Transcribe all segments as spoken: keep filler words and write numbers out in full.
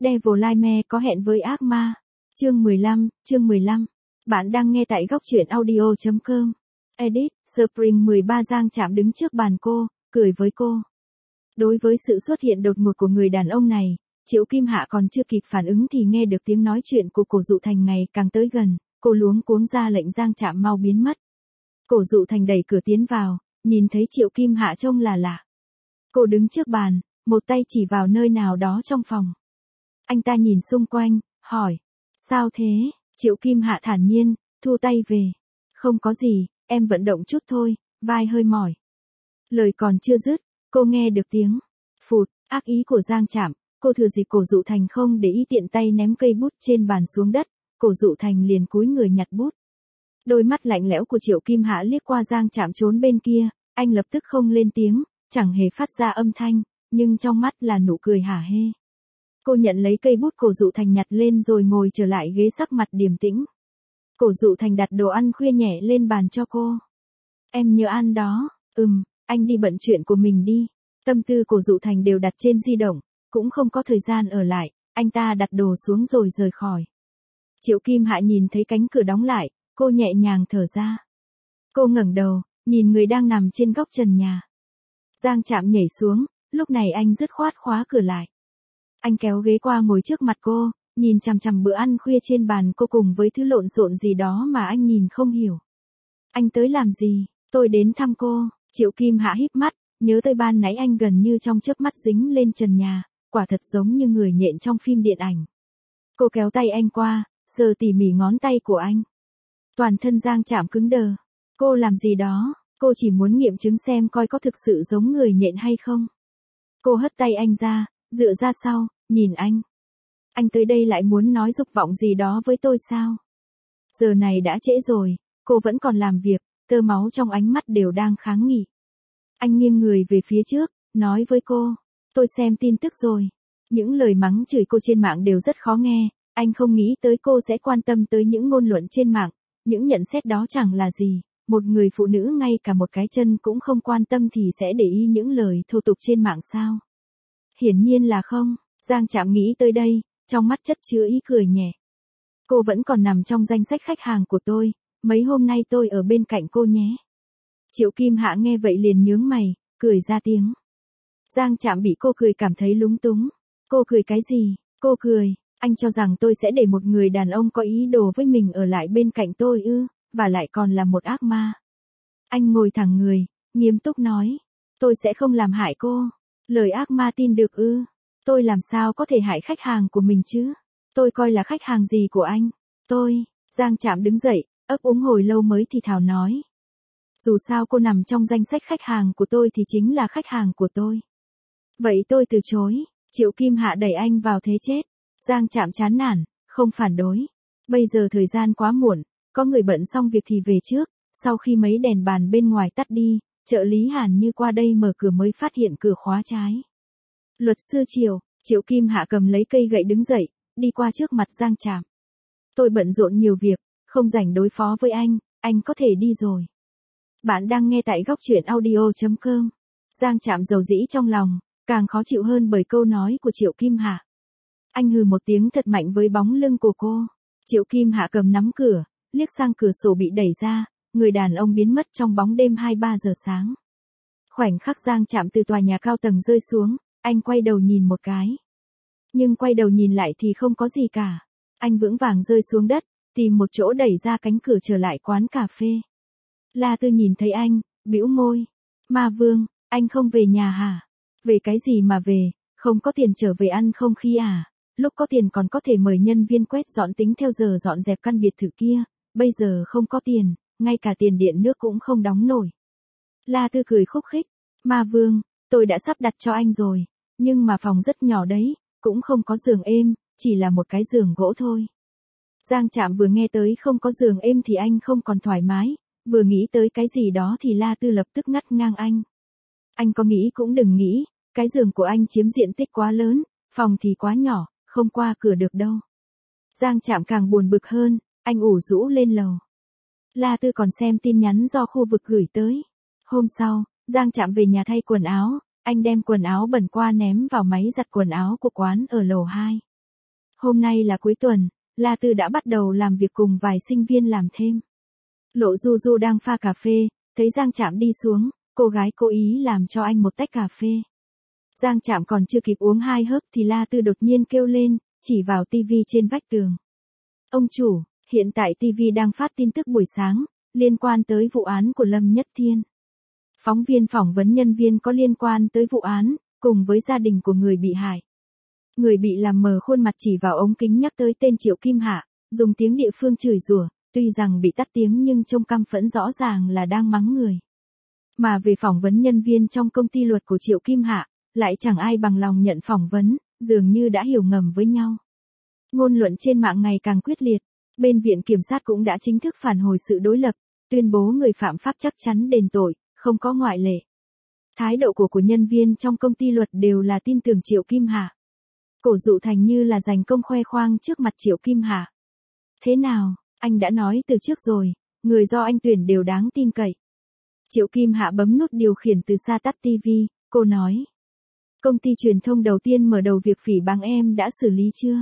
Devil Me có hẹn với ác ma. Chương mười lăm, chương mười lăm. Bạn đang nghe tại góc truyện audio chấm com. Edit, Spring mười ba Giang Trạm đứng trước bàn cô, cười với cô. Đối với sự xuất hiện đột ngột của người đàn ông này, Triệu Kim Hạ còn chưa kịp phản ứng thì nghe được tiếng nói chuyện của Cổ Dụ Thành ngày càng tới gần, cô luống cuống ra lệnh Giang Trạm mau biến mất. Cổ Dụ Thành đẩy cửa tiến vào, nhìn thấy Triệu Kim Hạ trông là lạ. Cô đứng trước bàn, một tay chỉ vào nơi nào đó trong phòng. Anh ta nhìn xung quanh, hỏi, sao thế? Triệu Kim Hạ thản nhiên, thu tay về. Không có gì, em vận động chút thôi, vai hơi mỏi. Lời còn chưa dứt, cô nghe được tiếng phụt, ác ý của Giang Trạm, cô thừa dịp Cổ Dụ Thành không để ý tiện tay ném cây bút trên bàn xuống đất, Cổ Dụ Thành liền cúi người nhặt bút. Đôi mắt lạnh lẽo của Triệu Kim Hạ liếc qua Giang Trạm trốn bên kia, anh lập tức không lên tiếng, chẳng hề phát ra âm thanh, nhưng trong mắt là nụ cười hả hê. Cô nhận lấy cây bút Cổ Dụ Thành nhặt lên rồi ngồi trở lại ghế sắc mặt điềm tĩnh. Cổ Dụ Thành đặt đồ ăn khuya nhẹ lên bàn cho cô. Em nhớ ăn đó, ừm, anh đi bận chuyện của mình đi. Tâm tư Cổ Dụ Thành đều đặt trên di động, cũng không có thời gian ở lại, anh ta đặt đồ xuống rồi rời khỏi. Triệu Kim Hạ nhìn thấy cánh cửa đóng lại, cô nhẹ nhàng thở ra. Cô ngẩng đầu, nhìn người đang nằm trên góc trần nhà. Giang Trạm nhảy xuống, lúc này anh dứt khoát khóa cửa lại. Anh kéo ghế qua ngồi trước mặt cô, nhìn chằm chằm bữa ăn khuya trên bàn cô cùng với thứ lộn xộn gì đó mà anh nhìn không hiểu. Anh tới làm gì? Tôi đến thăm cô. Triệu Kim Hạ híp mắt, nhớ tới ban nãy anh gần như trong chớp mắt dính lên trần nhà, quả thật giống như người nhện trong phim điện ảnh. Cô kéo tay anh qua, sờ tỉ mỉ ngón tay của anh. Toàn thân Giang Trạm cứng đờ. Cô làm gì đó? Cô chỉ muốn nghiệm chứng xem coi có thực sự giống người nhện hay không. Cô hất tay anh ra, dựa ra sau, nhìn anh. Anh tới đây lại muốn nói dục vọng gì đó với tôi sao? Giờ này đã trễ rồi, cô vẫn còn làm việc, tơ máu trong ánh mắt đều đang kháng nghị. Anh nghiêng người về phía trước, nói với cô, tôi xem tin tức rồi. Những lời mắng chửi cô trên mạng đều rất khó nghe, anh không nghĩ tới cô sẽ quan tâm tới những ngôn luận trên mạng, những nhận xét đó chẳng là gì. Một người phụ nữ ngay cả một cái chân cũng không quan tâm thì sẽ để ý những lời thô tục trên mạng sao? Hiển nhiên là không. Giang Trạm nghĩ tới đây, trong mắt chất chứa ý cười nhẹ. Cô vẫn còn nằm trong danh sách khách hàng của tôi, mấy hôm nay tôi ở bên cạnh cô nhé. Triệu Kim Hạ nghe vậy liền nhướng mày, cười ra tiếng. Giang Trạm bị cô cười cảm thấy lúng túng. Cô cười cái gì? Cô cười, anh cho rằng tôi sẽ để một người đàn ông có ý đồ với mình ở lại bên cạnh tôi ư, và lại còn là một ác ma. Anh ngồi thẳng người, nghiêm túc nói, tôi sẽ không làm hại cô. Lời ác ma tin được ư? Tôi làm sao có thể hại khách hàng của mình chứ? Tôi coi là khách hàng gì của anh? Tôi, Giang Trạm đứng dậy, ấp úng hồi lâu mới thì thào nói. Dù sao cô nằm trong danh sách khách hàng của tôi thì chính là khách hàng của tôi. Vậy tôi từ chối. Triệu Kim Hạ đẩy anh vào thế chết. Giang Trạm chán nản, không phản đối. Bây giờ thời gian quá muộn, có người bận xong việc thì về trước. Sau khi mấy đèn bàn bên ngoài tắt đi, trợ lý Hàn Như qua đây mở cửa mới phát hiện cửa khóa trái. Luật sư Triệu, Triệu Kim Hạ cầm lấy cây gậy đứng dậy, đi qua trước mặt Giang Trạm. Tôi bận rộn nhiều việc, không rảnh đối phó với anh, anh có thể đi rồi. Bạn đang nghe tại góc truyện audio chấm com. Giang Trạm dầu dĩ trong lòng, càng khó chịu hơn bởi câu nói của Triệu Kim Hạ. Anh hừ một tiếng thật mạnh với bóng lưng của cô. Triệu Kim Hạ cầm nắm cửa, liếc sang cửa sổ bị đẩy ra, người đàn ông biến mất trong bóng đêm hai ba giờ sáng. Khoảnh khắc Giang Trạm từ tòa nhà cao tầng rơi xuống, anh quay đầu nhìn một cái. Nhưng quay đầu nhìn lại thì không có gì cả. Anh vững vàng rơi xuống đất, tìm một chỗ đẩy ra cánh cửa trở lại quán cà phê. La Tư nhìn thấy anh, bĩu môi. Ma Vương, anh không về nhà hả? Về cái gì mà về, không có tiền trở về ăn không khí à? Lúc có tiền còn có thể mời nhân viên quét dọn tính theo giờ dọn dẹp căn biệt thự kia, bây giờ không có tiền, ngay cả tiền điện nước cũng không đóng nổi. La Tư cười khúc khích. Ma Vương, tôi đã sắp đặt cho anh rồi, nhưng mà phòng rất nhỏ đấy, cũng không có giường êm, chỉ là một cái giường gỗ thôi. Giang Trạm vừa nghe tới không có giường êm thì anh không còn thoải mái, vừa nghĩ tới cái gì đó thì La Tư lập tức ngắt ngang anh. Anh có nghĩ cũng đừng nghĩ, cái giường của anh chiếm diện tích quá lớn, phòng thì quá nhỏ, không qua cửa được đâu. Giang Trạm càng buồn bực hơn, anh ủ rũ lên lầu. La Tư còn xem tin nhắn do khu vực gửi tới. Hôm sau, Giang Trạm về nhà thay quần áo, anh đem quần áo bẩn qua ném vào máy giặt quần áo của quán ở lầu hai. Hôm nay là cuối tuần, La Tư đã bắt đầu làm việc cùng vài sinh viên làm thêm. Lộ Du Du đang pha cà phê, thấy Giang Trạm đi xuống, cô gái cố ý làm cho anh một tách cà phê. Giang Trạm còn chưa kịp uống hai hớp thì La Tư đột nhiên kêu lên, chỉ vào tivi trên vách tường. Ông chủ, hiện tại tivi đang phát tin tức buổi sáng, liên quan tới vụ án của Lâm Nhất Thiên. Phóng viên phỏng vấn nhân viên có liên quan tới vụ án, cùng với gia đình của người bị hại. Người bị làm mờ khuôn mặt chỉ vào ống kính nhắc tới tên Triệu Kim Hạ, dùng tiếng địa phương chửi rủa, tuy rằng bị tắt tiếng nhưng trông căm phẫn rõ ràng là đang mắng người. Mà về phỏng vấn nhân viên trong công ty luật của Triệu Kim Hạ, lại chẳng ai bằng lòng nhận phỏng vấn, dường như đã hiểu ngầm với nhau. Ngôn luận trên mạng ngày càng quyết liệt, bên viện kiểm sát cũng đã chính thức phản hồi sự đối lập, tuyên bố người phạm pháp chắc chắn đền tội, không có ngoại lệ. Thái độ của của nhân viên trong công ty luật đều là tin tưởng Triệu Kim Hạ. Cổ Dụ Thành như là giành công khoe khoang trước mặt Triệu Kim Hạ. Thế nào, anh đã nói từ trước rồi, người do anh tuyển đều đáng tin cậy. Triệu Kim Hạ bấm nút điều khiển từ xa tắt tivi, cô nói. Công ty truyền thông đầu tiên mở đầu việc phỉ báng em đã xử lý chưa?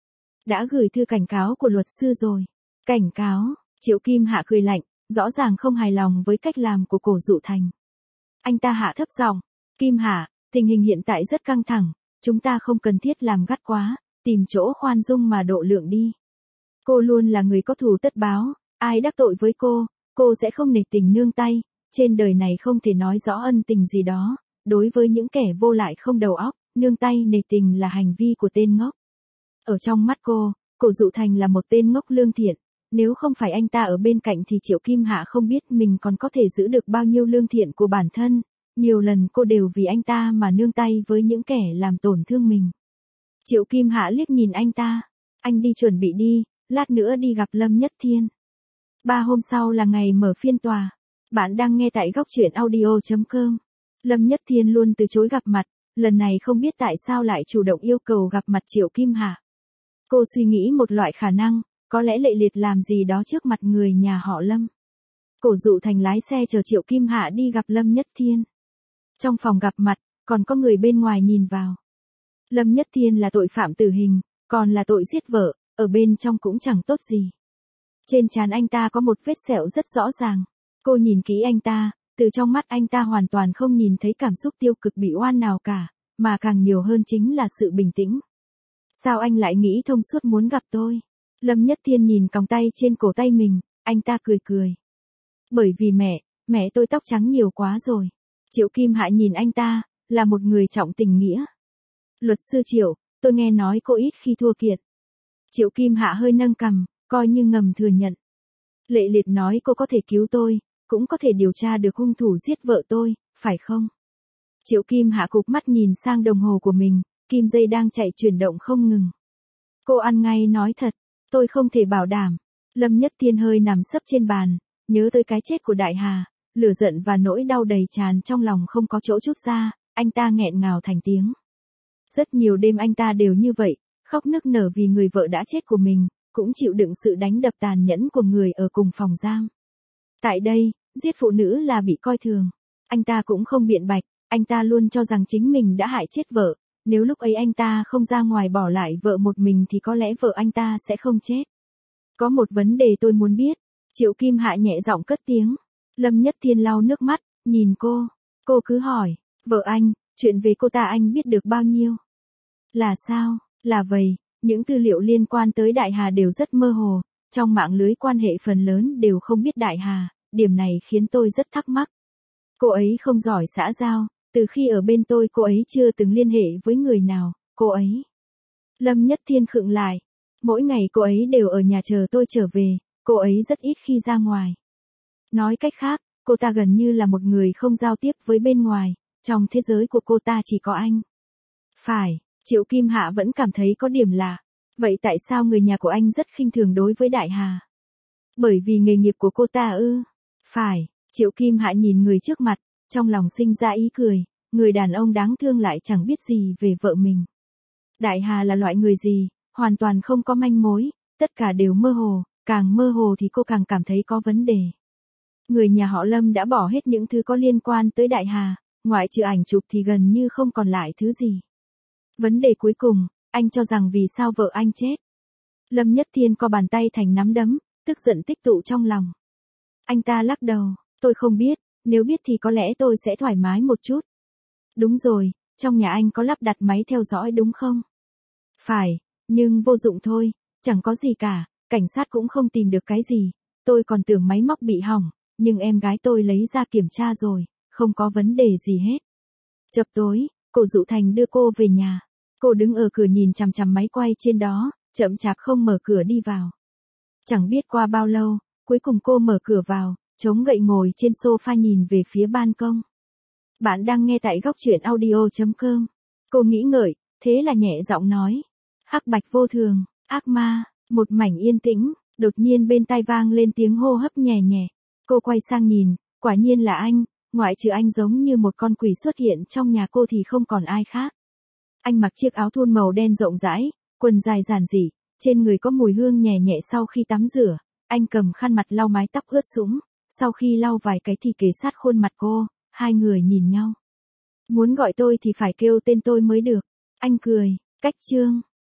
Đã gửi thư cảnh cáo của luật sư rồi. Cảnh cáo, Triệu Kim Hạ cười lạnh, rõ ràng không hài lòng với cách làm của Cổ Dụ Thành. Anh ta hạ thấp giọng, Kim Hạ, tình hình hiện tại rất căng thẳng, chúng ta không cần thiết làm gắt quá, tìm chỗ khoan dung mà độ lượng đi. Cô luôn là người có thù tất báo, ai đắc tội với cô, cô sẽ không nể tình nương tay, trên đời này không thể nói rõ ân tình gì đó, đối với những kẻ vô lại không đầu óc, nương tay nể tình là hành vi của tên ngốc. Ở trong mắt cô, Cổ Dụ Thành là một tên ngốc lương thiện, nếu không phải anh ta ở bên cạnh thì Triệu Kim Hạ không biết mình còn có thể giữ được bao nhiêu lương thiện của bản thân, nhiều lần cô đều vì anh ta mà nương tay với những kẻ làm tổn thương mình. Triệu Kim Hạ liếc nhìn anh ta, anh đi chuẩn bị đi, lát nữa đi gặp Lâm Nhất Thiên. Ba hôm sau là ngày mở phiên tòa. Bạn đang nghe tại góc truyện audio chấm com. Lâm Nhất Thiên luôn từ chối gặp mặt, lần này không biết tại sao lại chủ động yêu cầu gặp mặt Triệu Kim Hạ. Cô suy nghĩ một loại khả năng, có lẽ Lệ Liệt làm gì đó trước mặt người nhà họ Lâm. Cổ Dụ Thành lái xe chờ Triệu Kim Hạ đi gặp Lâm Nhất Thiên. Trong phòng gặp mặt, còn có người bên ngoài nhìn vào. Lâm Nhất Thiên là tội phạm tử hình, còn là tội giết vợ, ở bên trong cũng chẳng tốt gì. Trên trán anh ta có một vết sẹo rất rõ ràng. Cô nhìn kỹ anh ta, từ trong mắt anh ta hoàn toàn không nhìn thấy cảm xúc tiêu cực bị oan nào cả, mà càng nhiều hơn chính là sự bình tĩnh. Sao anh lại nghĩ thông suốt muốn gặp tôi? Lâm Nhất Thiên nhìn còng tay trên cổ tay mình, anh ta cười cười. Bởi vì mẹ, mẹ tôi tóc trắng nhiều quá rồi. Triệu Kim Hạ nhìn anh ta, là một người trọng tình nghĩa. Luật sư Triệu, tôi nghe nói cô ít khi thua kiện. Triệu Kim Hạ hơi nâng cằm, coi như ngầm thừa nhận. Lệ Liệt nói cô có thể cứu tôi, cũng có thể điều tra được hung thủ giết vợ tôi, phải không? Triệu Kim Hạ cụp mắt nhìn sang đồng hồ của mình, kim dây đang chạy chuyển động không ngừng. Cô ăn ngay nói thật, tôi không thể bảo đảm. Lâm Nhất Thiên hơi nằm sấp trên bàn, nhớ tới cái chết của Đại Hà, lửa giận và nỗi đau đầy tràn trong lòng không có chỗ trút ra, anh ta nghẹn ngào thành tiếng. Rất nhiều đêm anh ta đều như vậy, khóc nức nở vì người vợ đã chết của mình, cũng chịu đựng sự đánh đập tàn nhẫn của người ở cùng phòng giam. Tại đây, giết phụ nữ là bị coi thường. Anh ta cũng không biện bạch, anh ta luôn cho rằng chính mình đã hại chết vợ, nếu lúc ấy anh ta không ra ngoài bỏ lại vợ một mình thì có lẽ vợ anh ta sẽ không chết. Có một vấn đề tôi muốn biết. Triệu Kim Hạ nhẹ giọng cất tiếng. Lâm Nhất Thiên lau nước mắt, nhìn cô. Cô cứ hỏi, vợ anh, chuyện về cô ta anh biết được bao nhiêu? Là sao? Là vậy, những tư liệu liên quan tới Đại Hà đều rất mơ hồ, trong mạng lưới quan hệ phần lớn đều không biết Đại Hà, điểm này khiến tôi rất thắc mắc. Cô ấy không giỏi xã giao, từ khi ở bên tôi cô ấy chưa từng liên hệ với người nào, cô ấy. Lâm Nhất Thiên khựng lại, mỗi ngày cô ấy đều ở nhà chờ tôi trở về, cô ấy rất ít khi ra ngoài. Nói cách khác, cô ta gần như là một người không giao tiếp với bên ngoài, trong thế giới của cô ta chỉ có anh. Phải, Triệu Kim Hạ vẫn cảm thấy có điểm lạ. Vậy tại sao người nhà của anh rất khinh thường đối với Đại Hà? Bởi vì nghề nghiệp của cô ta ư? Phải, Triệu Kim Hạ nhìn người trước mặt, trong lòng sinh ra ý cười, người đàn ông đáng thương lại chẳng biết gì về vợ mình. Đại Hà là loại người gì, hoàn toàn không có manh mối, tất cả đều mơ hồ, càng mơ hồ thì cô càng cảm thấy có vấn đề. Người nhà họ Lâm đã bỏ hết những thứ có liên quan tới Đại Hà, ngoại trừ ảnh chụp thì gần như không còn lại thứ gì. Vấn đề cuối cùng, Anh cho rằng vì sao vợ anh chết. Lâm Nhất Thiên co bàn tay thành nắm đấm, tức giận tích tụ trong lòng. Anh ta lắc đầu, tôi không biết, nếu biết thì có lẽ tôi sẽ thoải mái một chút. Đúng rồi, trong nhà anh có lắp đặt máy theo dõi đúng không? Phải, nhưng vô dụng thôi, chẳng có gì cả, cảnh sát cũng không tìm được cái gì. Tôi còn tưởng máy móc bị hỏng, nhưng em gái tôi lấy ra kiểm tra rồi, không có vấn đề gì hết. Chập tối, cô Dụ Thành đưa cô về nhà. Cô đứng ở cửa nhìn chằm chằm máy quay trên đó, chậm chạp không mở cửa đi vào. Chẳng biết qua bao lâu, cuối cùng cô mở cửa vào, chống gậy ngồi trên sofa nhìn về phía ban công. Bạn đang nghe tại góc truyện audio chấm com. Cô nghĩ ngợi, thế là nhẹ giọng nói. Hắc bạch vô thường, ác ma, một mảnh yên tĩnh, đột nhiên bên tai vang lên tiếng hô hấp nhẹ nhẹ. Cô quay sang nhìn, quả nhiên là anh, ngoại trừ anh giống như một con quỷ xuất hiện trong nhà cô thì không còn ai khác. Anh mặc chiếc áo thun màu đen rộng rãi, quần dài giản dị, trên người có mùi hương nhẹ nhẹ sau khi tắm rửa. Anh cầm khăn mặt lau mái tóc ướt sũng, sau khi lau vài cái thì kề sát khuôn mặt cô, hai người nhìn nhau. Muốn gọi tôi thì phải kêu tên tôi mới được. Anh cười, cách chương.